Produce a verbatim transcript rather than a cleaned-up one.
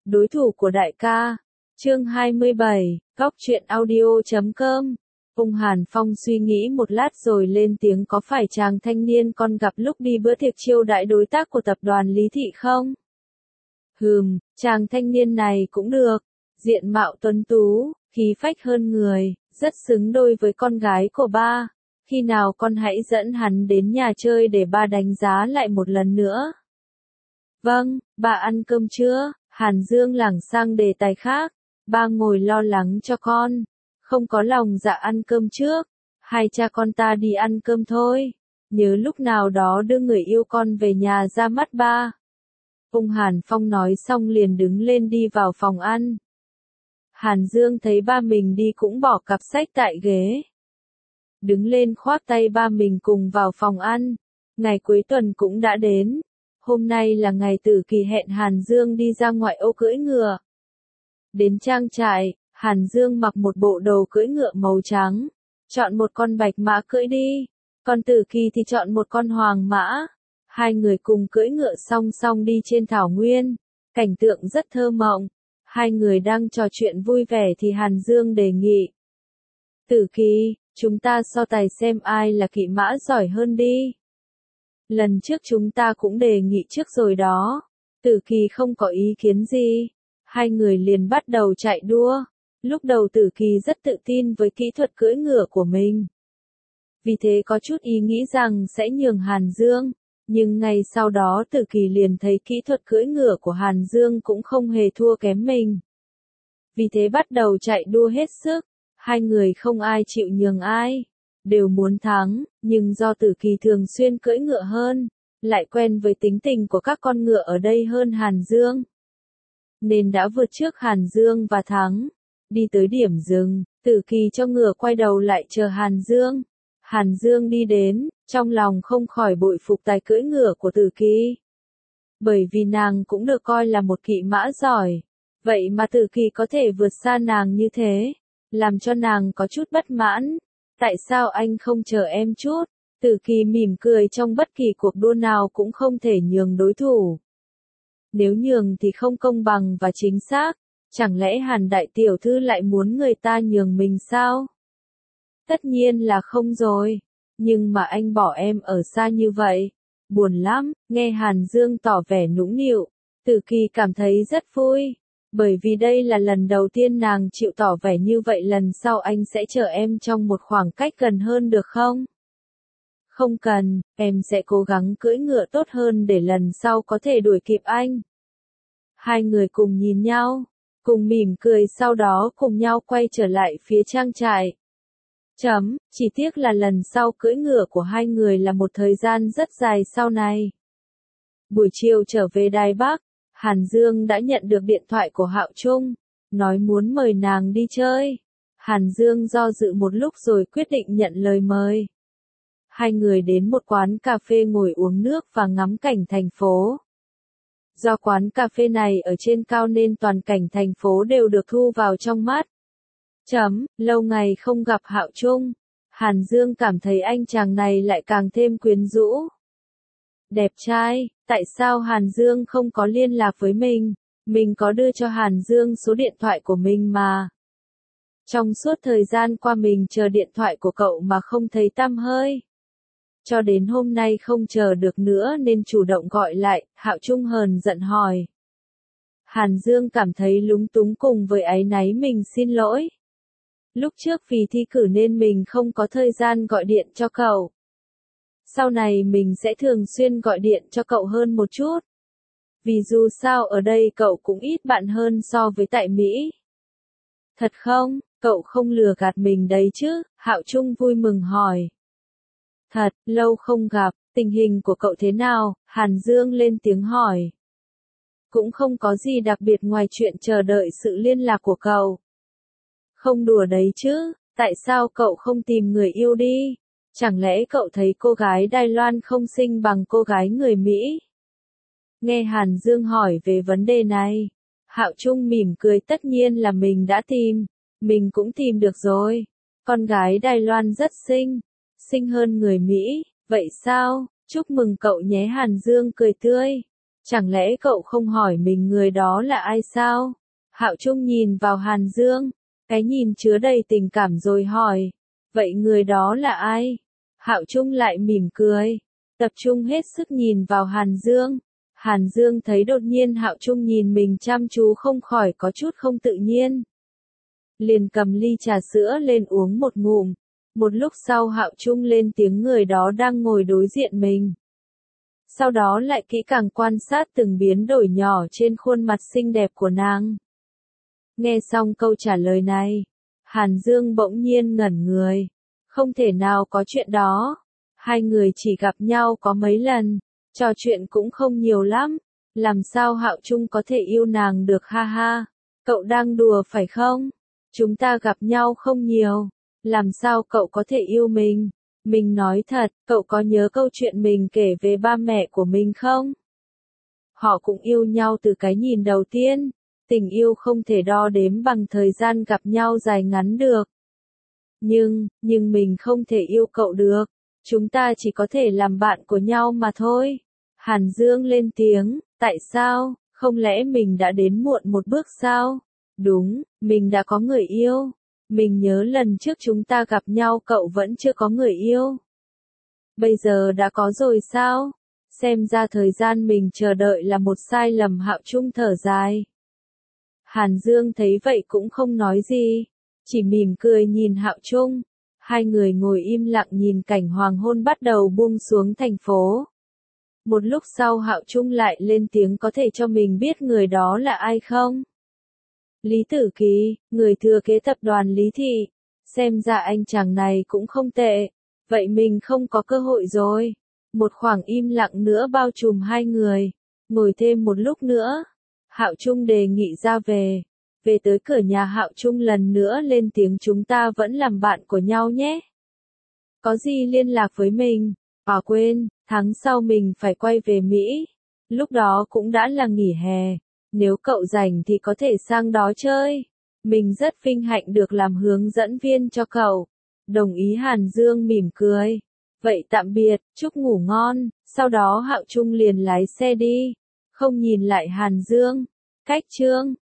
đối thủ của đại ca. Chương hai mươi bảy, góc truyện audio chấm com. Ung Hàn Phong suy nghĩ một lát rồi lên tiếng, có phải chàng thanh niên con gặp lúc đi bữa tiệc chiêu đãi đối tác của tập đoàn Lý Thị không? Hừm, chàng thanh niên này cũng được, diện mạo tuấn tú, khí phách hơn người, rất xứng đôi với con gái của ba. Khi nào con hãy dẫn hắn đến nhà chơi để ba đánh giá lại một lần nữa. Vâng, ba ăn cơm chưa? Hàn Dương lảng sang đề tài khác. Ba ngồi lo lắng cho con, không có lòng dạ ăn cơm trước. Hai cha con ta đi ăn cơm thôi. Nhớ lúc nào đó đưa người yêu con về nhà ra mắt ba. Ung Hàn Phong nói xong liền đứng lên đi vào phòng ăn. Hàn Dương thấy ba mình đi cũng bỏ cặp sách tại ghế. Đứng lên khoác tay ba mình cùng vào phòng ăn. Ngày cuối tuần cũng đã đến. Hôm nay là ngày Tử Kỳ hẹn Hàn Dương đi ra ngoại ô cưỡi ngựa. Đến trang trại, Hàn Dương mặc một bộ đồ cưỡi ngựa màu trắng. Chọn một con bạch mã cưỡi đi. Còn Tử Kỳ thì chọn một con hoàng mã. Hai người cùng cưỡi ngựa song song đi trên thảo nguyên. Cảnh tượng rất thơ mộng. Hai người đang trò chuyện vui vẻ thì Hàn Dương đề nghị. Tử Kỳ, chúng ta so tài xem ai là kỵ mã giỏi hơn đi. Lần trước chúng ta cũng đề nghị trước rồi đó. Tử Kỳ không có ý kiến gì. Hai người liền bắt đầu chạy đua. Lúc đầu Tử Kỳ rất tự tin với kỹ thuật cưỡi ngựa của mình. Vì thế có chút ý nghĩ rằng sẽ nhường Hàn Dương. Nhưng ngay sau đó Tử Kỳ liền thấy kỹ thuật cưỡi ngựa của Hàn Dương cũng không hề thua kém mình. Vì thế bắt đầu chạy đua hết sức. Hai người không ai chịu nhường ai. Đều muốn thắng, nhưng do Tử Kỳ thường xuyên cưỡi ngựa hơn, lại quen với tính tình của các con ngựa ở đây hơn Hàn Dương. Nên đã vượt trước Hàn Dương và thắng. Đi tới điểm dừng, Tử Kỳ cho ngựa quay đầu lại chờ Hàn Dương. Hàn Dương đi đến, trong lòng không khỏi bội phục tài cưỡi ngựa của Tử Kỳ. Bởi vì nàng cũng được coi là một kỵ mã giỏi. Vậy mà Tử Kỳ có thể vượt xa nàng như thế, làm cho nàng có chút bất mãn. Tại sao anh không chờ em chút? Tử Kỳ mỉm cười, trong bất kỳ cuộc đua nào cũng không thể nhường đối thủ. Nếu nhường thì không công bằng và chính xác. Chẳng lẽ Hàn đại tiểu thư lại muốn người ta nhường mình sao? Tất nhiên là không rồi. Nhưng mà anh bỏ em ở xa như vậy. Buồn lắm. Nghe Hàn Dương tỏ vẻ nũng nịu, Tử Kỳ cảm thấy rất vui. Bởi vì đây là lần đầu tiên nàng chịu tỏ vẻ như vậy. Lần sau anh sẽ chờ em trong một khoảng cách gần hơn được không? Không cần, em sẽ cố gắng cưỡi ngựa tốt hơn để lần sau có thể đuổi kịp anh. Hai người cùng nhìn nhau, cùng mỉm cười, sau đó cùng nhau quay trở lại phía trang trại. Chấm, chỉ tiếc là lần sau cưỡi ngựa của hai người là một thời gian rất dài sau này. Buổi chiều trở về Đài Bắc, Hàn Dương đã nhận được điện thoại của Hạo Trung, nói muốn mời nàng đi chơi. Hàn Dương do dự một lúc rồi quyết định nhận lời mời. Hai người đến một quán cà phê ngồi uống nước và ngắm cảnh thành phố. Do quán cà phê này ở trên cao nên toàn cảnh thành phố đều được thu vào trong mắt. Chấm, lâu ngày không gặp Hạo Trung, Hàn Dương cảm thấy anh chàng này lại càng thêm quyến rũ. Đẹp trai, tại sao Hàn Dương không có liên lạc với mình? Mình có đưa cho Hàn Dương số điện thoại của mình mà. Trong suốt thời gian qua mình chờ điện thoại của cậu mà không thấy tăm hơi. Cho đến hôm nay không chờ được nữa nên chủ động gọi lại. Hạo Trung hờn giận hỏi. Hàn Dương cảm thấy lúng túng cùng với áy náy, mình xin lỗi. Lúc trước vì thi cử nên mình không có thời gian gọi điện cho cậu. Sau này mình sẽ thường xuyên gọi điện cho cậu hơn một chút. Vì dù sao ở đây cậu cũng ít bạn hơn so với tại Mỹ. Thật không? Cậu không lừa gạt mình đấy chứ? Hạo Trung vui mừng hỏi. Thật, lâu không gặp, tình hình của cậu thế nào? Hàn Dương lên tiếng hỏi. Cũng không có gì đặc biệt ngoài chuyện chờ đợi sự liên lạc của cậu. Không đùa đấy chứ, tại sao cậu không tìm người yêu đi? Chẳng lẽ cậu thấy cô gái Đài Loan không xinh bằng cô gái người Mỹ? Nghe Hàn Dương hỏi về vấn đề này, Hạo Trung mỉm cười, tất nhiên là mình đã tìm, mình cũng tìm được rồi. Con gái Đài Loan rất xinh, xinh hơn người Mỹ, vậy sao? Chúc mừng cậu nhé. Hàn Dương cười tươi. Chẳng lẽ cậu không hỏi mình người đó là ai sao? Hạo Trung nhìn vào Hàn Dương, cái nhìn chứa đầy tình cảm rồi hỏi, vậy người đó là ai? Hạo Trung lại mỉm cười, tập trung hết sức nhìn vào Hàn Dương. Hàn Dương thấy đột nhiên Hạo Trung nhìn mình chăm chú không khỏi có chút không tự nhiên. Liền cầm ly trà sữa lên uống một ngụm. Một lúc sau Hạo Trung lên tiếng người đó đang ngồi đối diện mình. Sau đó lại kỹ càng quan sát từng biến đổi nhỏ trên khuôn mặt xinh đẹp của nàng. Nghe xong câu trả lời này, Hàn Dương bỗng nhiên ngẩn người. Không thể nào có chuyện đó. Hai người chỉ gặp nhau có mấy lần, trò chuyện cũng không nhiều lắm. Làm sao Hạo Trung có thể yêu nàng được ha ha? Cậu đang đùa phải không? Chúng ta gặp nhau không nhiều. Làm sao cậu có thể yêu mình? Mình nói thật, cậu có nhớ câu chuyện mình kể về ba mẹ của mình không? Họ cũng yêu nhau từ cái nhìn đầu tiên. Tình yêu không thể đo đếm bằng thời gian gặp nhau dài ngắn được. Nhưng, nhưng mình không thể yêu cậu được. Chúng ta chỉ có thể làm bạn của nhau mà thôi. Hàn Dương lên tiếng, tại sao, không lẽ mình đã đến muộn một bước sao? Đúng, mình đã có người yêu. Mình nhớ lần trước chúng ta gặp nhau cậu vẫn chưa có người yêu. Bây giờ đã có rồi sao? Xem ra thời gian mình chờ đợi là một sai lầm. Hạo Trung thở dài. Hàn Dương thấy vậy cũng không nói gì, chỉ mỉm cười nhìn Hạo Trung. Hai người ngồi im lặng nhìn cảnh hoàng hôn bắt đầu buông xuống thành phố. Một lúc sau Hạo Trung lại lên tiếng, có thể cho mình biết người đó là ai không? Lý Tử Kỳ, người thừa kế tập đoàn Lý Thị. Xem ra anh chàng này cũng không tệ. Vậy mình không có cơ hội rồi. Một khoảng im lặng nữa bao trùm hai người. Ngồi thêm một lúc nữa. Hạo Trung đề nghị ra về. Về tới cửa nhà Hạo Trung lần nữa lên tiếng, chúng ta vẫn làm bạn của nhau nhé. Có gì liên lạc với mình. À quên, tháng sau mình phải quay về Mỹ. Lúc đó cũng đã là nghỉ hè. Nếu cậu rảnh thì có thể sang đó chơi. Mình rất vinh hạnh được làm hướng dẫn viên cho cậu. Đồng ý. Hàn Dương mỉm cười. Vậy tạm biệt, chúc ngủ ngon. Sau đó Hạo Trung liền lái xe đi. Không nhìn lại Hàn Dương. Cách chương